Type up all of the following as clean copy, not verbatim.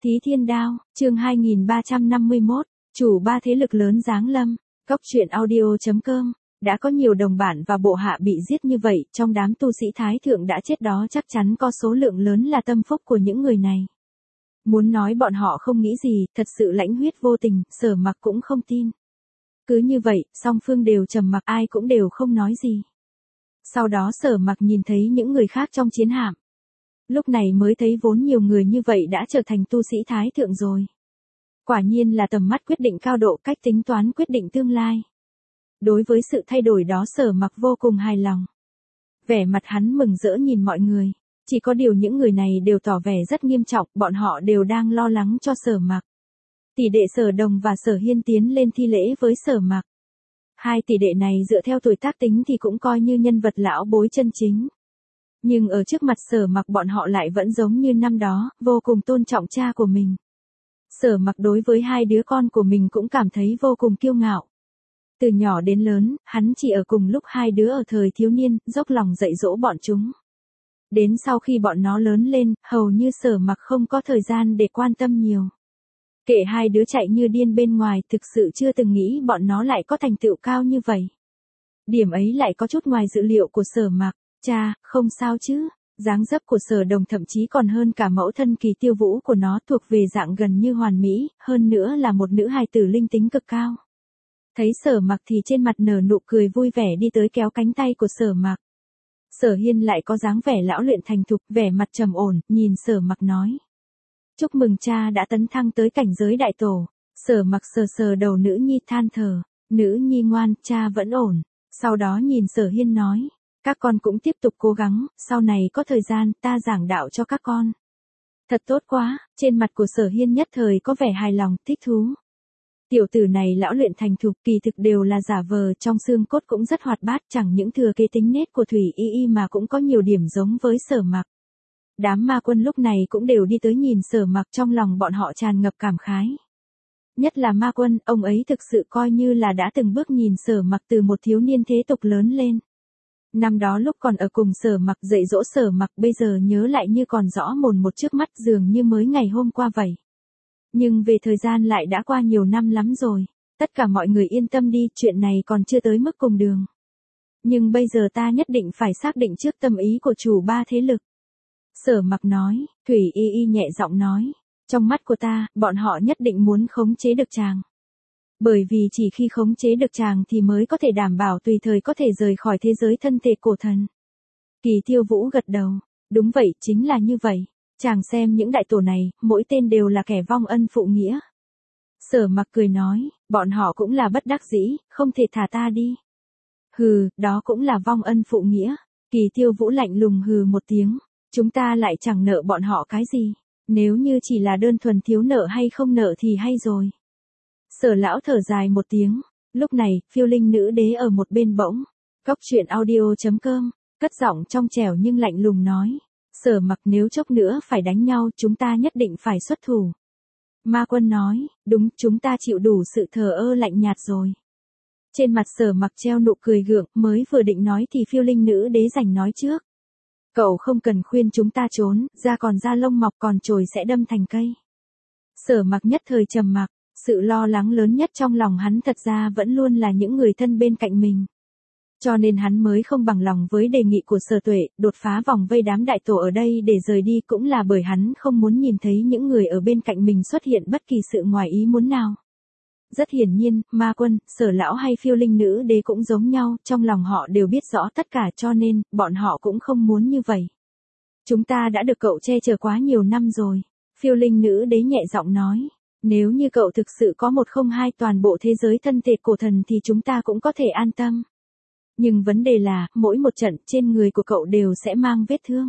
Thí Thiên Đao, chương 2351, chủ ba thế lực lớn giáng lâm, Cóc truyện audio.com, đã có nhiều đồng bản và bộ hạ bị giết như vậy, trong đám tu sĩ Thái Thượng đã chết đó chắc chắn có số lượng lớn là tâm phúc của những người này. Muốn nói bọn họ không nghĩ gì, thật sự lãnh huyết vô tình, Sở Mặc cũng không tin. Cứ như vậy, song phương đều trầm mặc, ai cũng đều không nói gì. Sau đó Sở Mặc nhìn thấy những người khác trong chiến hạm. Lúc này mới thấy vốn nhiều người như vậy đã trở thành tu sĩ Thái Thượng rồi. Quả nhiên là tầm mắt quyết định cao độ, cách tính toán quyết định tương lai. Đối với sự thay đổi đó Sở Mặc vô cùng hài lòng. Vẻ mặt hắn mừng rỡ nhìn mọi người. Chỉ có điều những người này đều tỏ vẻ rất nghiêm trọng, bọn họ đều đang lo lắng cho Sở Mặc. Tỷ đệ Sở Đồng và Sở Hiên tiến lên thi lễ với Sở Mặc. Hai tỷ đệ này dựa theo tuổi tác tính thì cũng coi như nhân vật lão bối chân chính. Nhưng ở trước mặt Sở Mặc bọn họ lại vẫn giống như năm đó, vô cùng tôn trọng cha của mình. Sở Mặc đối với hai đứa con của mình cũng cảm thấy vô cùng kiêu ngạo. Từ nhỏ đến lớn, hắn chỉ ở cùng lúc hai đứa ở thời thiếu niên, dốc lòng dạy dỗ bọn chúng. Đến sau khi bọn nó lớn lên, hầu như Sở Mặc không có thời gian để quan tâm nhiều. Kể hai đứa chạy như điên bên ngoài, thực sự chưa từng nghĩ bọn nó lại có thành tựu cao như vậy. Điểm ấy lại có chút ngoài dự liệu của Sở Mặc. Cha, không sao chứ, dáng dấp của Sở Đồng thậm chí còn hơn cả mẫu thân Kỳ Tiêu Vũ của nó, thuộc về dạng gần như hoàn mỹ, hơn nữa là một nữ hài tử linh tính cực cao. Thấy Sở Mặc thì trên mặt nở nụ cười vui vẻ đi tới kéo cánh tay của Sở Mặc. Sở Hiên lại có dáng vẻ lão luyện thành thục, vẻ mặt trầm ổn, nhìn Sở Mặc nói. Chúc mừng cha đã tấn thăng tới cảnh giới đại tổ. Sở Mặc sờ sờ đầu nữ nhi than thở, nữ nhi ngoan, cha vẫn ổn. Sau đó nhìn Sở Hiên nói. Các con cũng tiếp tục cố gắng, sau này có thời gian ta giảng đạo cho các con. Thật tốt quá, trên mặt của Sở Hiên nhất thời có vẻ hài lòng, thích thú. Tiểu tử này lão luyện thành thục, kỳ thực đều là giả vờ, trong xương cốt cũng rất hoạt bát, chẳng những thừa kế tính nết của Thủy Y Y mà cũng có nhiều điểm giống với Sở Mặc. Đám ma quân lúc này cũng đều đi tới nhìn Sở Mặc, trong lòng bọn họ tràn ngập cảm khái. Nhất là ma quân, ông ấy thực sự coi như là đã từng bước nhìn Sở Mặc từ một thiếu niên thế tục lớn lên. Năm đó lúc còn ở cùng Sở Mặc dạy dỗ Sở Mặc, bây giờ nhớ lại như còn rõ mồn một trước mắt, dường như mới ngày hôm qua vậy. Nhưng về thời gian lại đã qua nhiều năm lắm rồi. Tất cả mọi người yên tâm đi, chuyện này còn chưa tới mức cùng đường. Nhưng bây giờ ta nhất định phải xác định trước tâm ý của chủ ba thế lực. Sở Mặc nói, Thủy Y Y nhẹ giọng nói. Trong mắt của ta, bọn họ nhất định muốn khống chế được chàng. Bởi vì chỉ khi khống chế được chàng thì mới có thể đảm bảo tùy thời có thể rời khỏi thế giới thân thể cổ thần. Kỳ Tiêu Vũ gật đầu. Đúng vậy, chính là như vậy. Chàng xem những đại tổ này, mỗi tên đều là kẻ vong ân phụ nghĩa. Sở Mặc cười nói, bọn họ cũng là bất đắc dĩ, không thể thả ta đi. Hừ, đó cũng là vong ân phụ nghĩa. Kỳ Tiêu Vũ lạnh lùng hừ một tiếng. Chúng ta lại chẳng nợ bọn họ cái gì. Nếu như chỉ là đơn thuần thiếu nợ hay không nợ thì hay rồi. Sở lão thở dài một tiếng. Lúc này, Phiêu Linh nữ đế ở một bên bỗng. Cóc truyện audio.com, cất giọng trong trẻo nhưng lạnh lùng nói. Sở Mặc, nếu chốc nữa phải đánh nhau, chúng ta nhất định phải xuất thủ. Ma quân nói, đúng, chúng ta chịu đủ sự thờ ơ lạnh nhạt rồi. Trên mặt Sở Mặc treo nụ cười gượng, mới vừa định nói thì Phiêu Linh nữ đế giành nói trước. Cậu không cần khuyên chúng ta trốn, da còn da lông mọc, còn chồi sẽ đâm thành cây. Sở Mặc nhất thời trầm mặc, sự lo lắng lớn nhất trong lòng hắn thật ra vẫn luôn là những người thân bên cạnh mình. Cho nên hắn mới không bằng lòng với đề nghị của Sở Tuệ, đột phá vòng vây đám đại tổ ở đây để rời đi, cũng là bởi hắn không muốn nhìn thấy những người ở bên cạnh mình xuất hiện bất kỳ sự ngoài ý muốn nào. Rất hiển nhiên, ma quân, Sở lão hay Phiêu Linh nữ đế cũng giống nhau, trong lòng họ đều biết rõ tất cả, cho nên, bọn họ cũng không muốn như vậy. Chúng ta đã được cậu che chở quá nhiều năm rồi. Phiêu Linh nữ đế nhẹ giọng nói. Nếu như cậu thực sự có 102 toàn bộ thế giới thân thể cổ thần thì chúng ta cũng có thể an tâm. Nhưng vấn đề là, mỗi một trận trên người của cậu đều sẽ mang vết thương.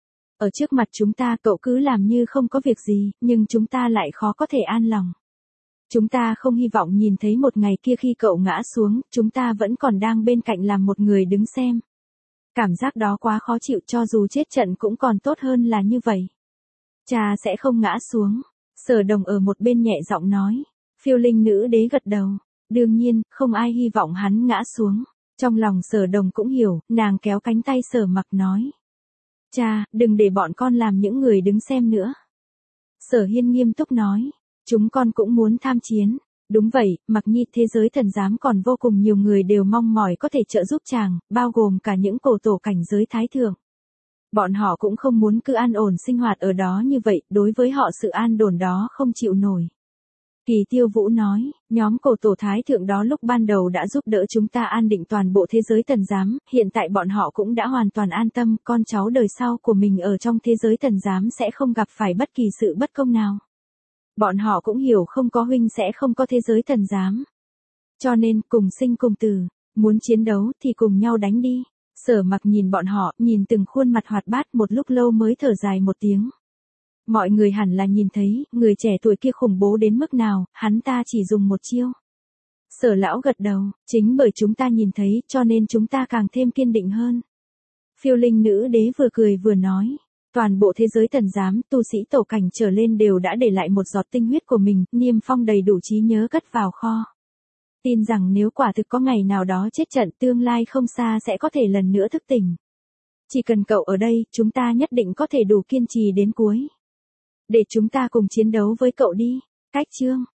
Ở trước mặt chúng ta cậu cứ làm như không có việc gì, nhưng chúng ta lại khó có thể an lòng. Chúng ta không hy vọng nhìn thấy một ngày kia khi cậu ngã xuống, chúng ta vẫn còn đang bên cạnh làm một người đứng xem. Cảm giác đó quá khó chịu, cho dù chết trận cũng còn tốt hơn là như vậy. Cha sẽ không ngã xuống. Sở Đồng ở một bên nhẹ giọng nói. Phiêu Linh nữ đế gật đầu. Đương nhiên, không ai hy vọng hắn ngã xuống. Trong lòng Sở Đồng cũng hiểu, nàng kéo cánh tay Sở Mặc nói. Cha, đừng để bọn con làm những người đứng xem nữa. Sở Hiên nghiêm túc nói. Chúng con cũng muốn tham chiến. Đúng vậy, mặc nhi thế giới thần giám còn vô cùng nhiều người đều mong mỏi có thể trợ giúp chàng, bao gồm cả những cổ tổ cảnh giới thái thượng. Bọn họ cũng không muốn cứ an ổn sinh hoạt ở đó như vậy, đối với họ sự an đồn đó không chịu nổi. Kỳ Tiêu Vũ nói, nhóm cổ tổ thái thượng đó lúc ban đầu đã giúp đỡ chúng ta an định toàn bộ thế giới thần giám, hiện tại bọn họ cũng đã hoàn toàn an tâm, con cháu đời sau của mình ở trong thế giới thần giám sẽ không gặp phải bất kỳ sự bất công nào. Bọn họ cũng hiểu không có huynh sẽ không có thế giới thần giám. Cho nên, cùng sinh cùng tử, muốn chiến đấu thì cùng nhau đánh đi. Sở Mặc nhìn bọn họ, nhìn từng khuôn mặt hoạt bát một lúc lâu mới thở dài một tiếng. Mọi người hẳn là nhìn thấy, người trẻ tuổi kia khủng bố đến mức nào, hắn ta chỉ dùng một chiêu. Sở lão gật đầu, chính bởi chúng ta nhìn thấy, cho nên chúng ta càng thêm kiên định hơn. Phiêu Linh nữ đế vừa cười vừa nói. Toàn bộ thế giới thần giám, tu sĩ tổ cảnh trở lên đều đã để lại một giọt tinh huyết của mình, Niêm Phong đầy đủ trí nhớ cất vào kho. Tin rằng nếu quả thực có ngày nào đó chết trận, tương lai không xa sẽ có thể lần nữa thức tỉnh. Chỉ cần cậu ở đây, chúng ta nhất định có thể đủ kiên trì đến cuối. Để chúng ta cùng chiến đấu với cậu đi. Cách chương